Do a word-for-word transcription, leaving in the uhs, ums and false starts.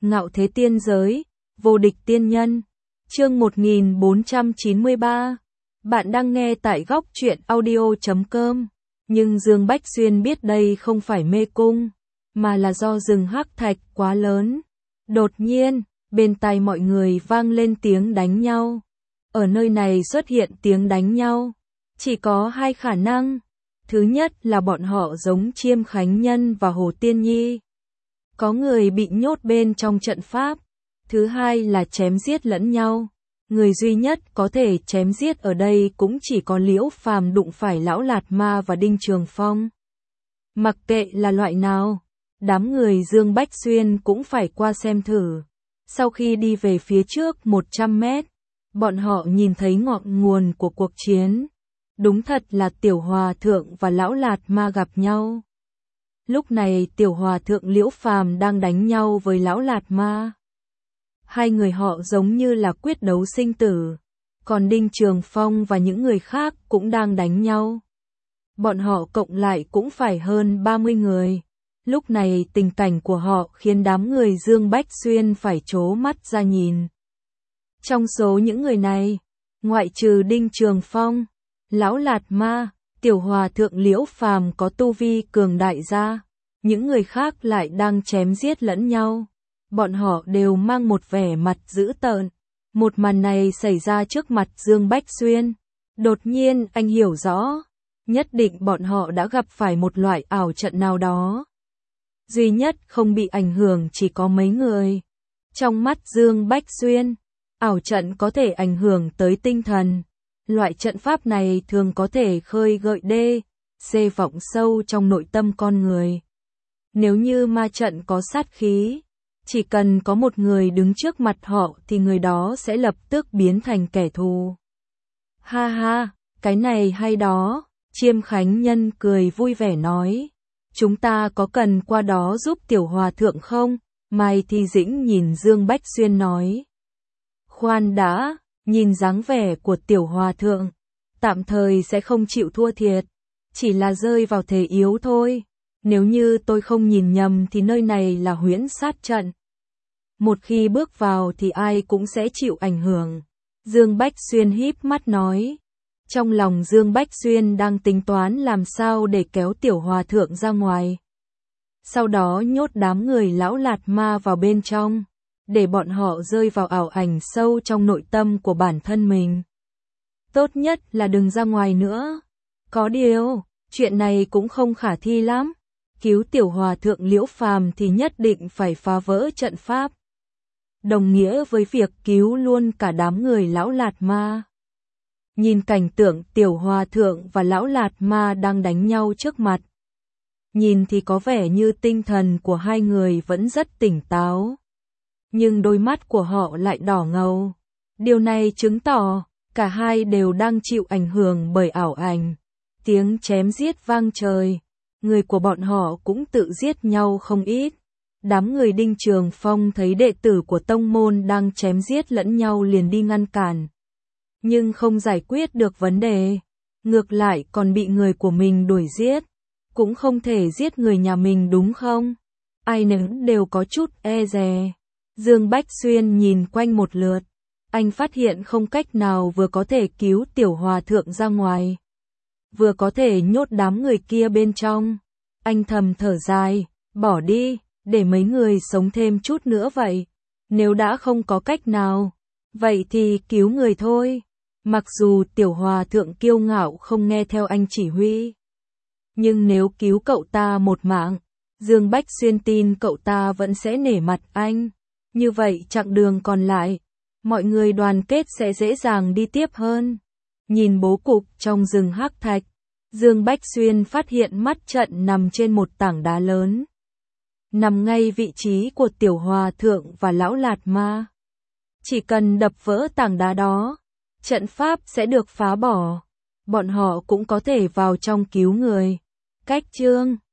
Ngạo thế tiên giới, vô địch tiên nhân. Chương một nghìn bốn trăm chín mươi ba. Bạn đang nghe tại góc truyện audio chấm com. Nhưng Dương Bách Xuyên biết đây không phải mê cung, mà là do rừng hắc thạch quá lớn. Đột nhiên, bên tai mọi người vang lên tiếng đánh nhau. Ở nơi này xuất hiện tiếng đánh nhau, chỉ có hai khả năng. Thứ nhất là bọn họ giống Chiêm Khánh Nhân và Hồ Tiên Nhi, có người bị nhốt bên trong trận pháp. Thứ hai là chém giết lẫn nhau. Người duy nhất có thể chém giết ở đây cũng chỉ có Liễu Phàm đụng phải Lão Lạt Ma và Đinh Trường Phong. Mặc kệ là loại nào, đám người Dương Bách Xuyên cũng phải qua xem thử. Sau khi đi về phía trước một trăm mét, bọn họ nhìn thấy ngọn nguồn của cuộc chiến. Đúng thật là Tiểu Hòa Thượng và Lão Lạt Ma gặp nhau. Lúc này Tiểu Hòa Thượng Liễu Phàm đang đánh nhau với Lão Lạt Ma. Hai người họ giống như là quyết đấu sinh tử. Còn Đinh Trường Phong và những người khác cũng đang đánh nhau. Bọn họ cộng lại cũng phải hơn ba mươi người. Lúc này tình cảnh của họ khiến đám người Dương Bách Xuyên phải trố mắt ra nhìn. Trong số những người này, ngoại trừ Đinh Trường Phong, Lão Lạt Ma, Tiểu Hòa Thượng Liễu Phàm có tu vi cường đại ra, những người khác lại đang chém giết lẫn nhau. Bọn họ đều mang một vẻ mặt dữ tợn. Một màn này xảy ra trước mặt Dương Bách Xuyên. Đột nhiên anh hiểu rõ, nhất định bọn họ đã gặp phải một loại ảo trận nào đó. Duy nhất không bị ảnh hưởng chỉ có mấy người. Trong mắt Dương Bách Xuyên, ảo trận có thể ảnh hưởng tới tinh thần. Loại trận pháp này thường có thể khơi gợi đê, xê vọng sâu trong nội tâm con người. Nếu như ma trận có sát khí, chỉ cần có một người đứng trước mặt họ thì người đó sẽ lập tức biến thành kẻ thù. Ha ha, cái này hay đó, Chiêm Khánh Nhân cười vui vẻ nói. Chúng ta có cần qua đó giúp Tiểu Hòa Thượng không? Mai Thi Dĩnh nhìn Dương Bách Xuyên nói. Khoan đã, nhìn dáng vẻ của Tiểu Hòa Thượng, tạm thời sẽ không chịu thua thiệt, chỉ là rơi vào thế yếu thôi. Nếu như tôi không nhìn nhầm thì nơi này là huyễn sát trận. Một khi bước vào thì ai cũng sẽ chịu ảnh hưởng. Dương Bách Xuyên híp mắt nói. Trong lòng Dương Bách Xuyên đang tính toán làm sao để kéo Tiểu Hòa Thượng ra ngoài. Sau đó nhốt đám người Lão Lạt Ma vào bên trong, để bọn họ rơi vào ảo ảnh sâu trong nội tâm của bản thân mình. Tốt nhất là đừng ra ngoài nữa. Có điều, chuyện này cũng không khả thi lắm. Cứu Tiểu Hòa Thượng Liễu Phàm thì nhất định phải phá vỡ trận pháp, đồng nghĩa với việc cứu luôn cả đám người Lão Lạt Ma. Nhìn cảnh tượng Tiểu Hòa Thượng và Lão Lạt Ma đang đánh nhau trước mặt, nhìn thì có vẻ như tinh thần của hai người vẫn rất tỉnh táo, nhưng đôi mắt của họ lại đỏ ngầu. Điều này chứng tỏ cả hai đều đang chịu ảnh hưởng bởi ảo ảnh. Tiếng chém giết vang trời, người của bọn họ cũng tự giết nhau không ít. Đám người Đinh Trường Phong thấy đệ tử của tông môn đang chém giết lẫn nhau liền đi ngăn cản, nhưng không giải quyết được vấn đề, ngược lại còn bị người của mình đuổi giết. Cũng không thể giết người nhà mình đúng không? Ai nấy đều có chút e dè. Dương Bách Xuyên nhìn quanh một lượt, anh phát hiện không cách nào vừa có thể cứu Tiểu Hòa Thượng ra ngoài, vừa có thể nhốt đám người kia bên trong. Anh thầm thở dài, bỏ đi, để mấy người sống thêm chút nữa vậy. Nếu đã không có cách nào, vậy thì cứu người thôi. Mặc dù Tiểu Hòa Thượng kiêu ngạo không nghe theo anh chỉ huy, nhưng nếu cứu cậu ta một mạng, Dương Bách Xuyên tin cậu ta vẫn sẽ nể mặt anh. Như vậy chặng đường còn lại, mọi người đoàn kết sẽ dễ dàng đi tiếp hơn. Nhìn bố cục trong rừng hắc thạch, Dương Bách Xuyên phát hiện mắt trận nằm trên một tảng đá lớn, nằm ngay vị trí của Tiểu Hòa Thượng và Lão Lạt Ma. Chỉ cần đập vỡ tảng đá đó, trận pháp sẽ được phá bỏ. Bọn họ cũng có thể vào trong cứu người. Cách chương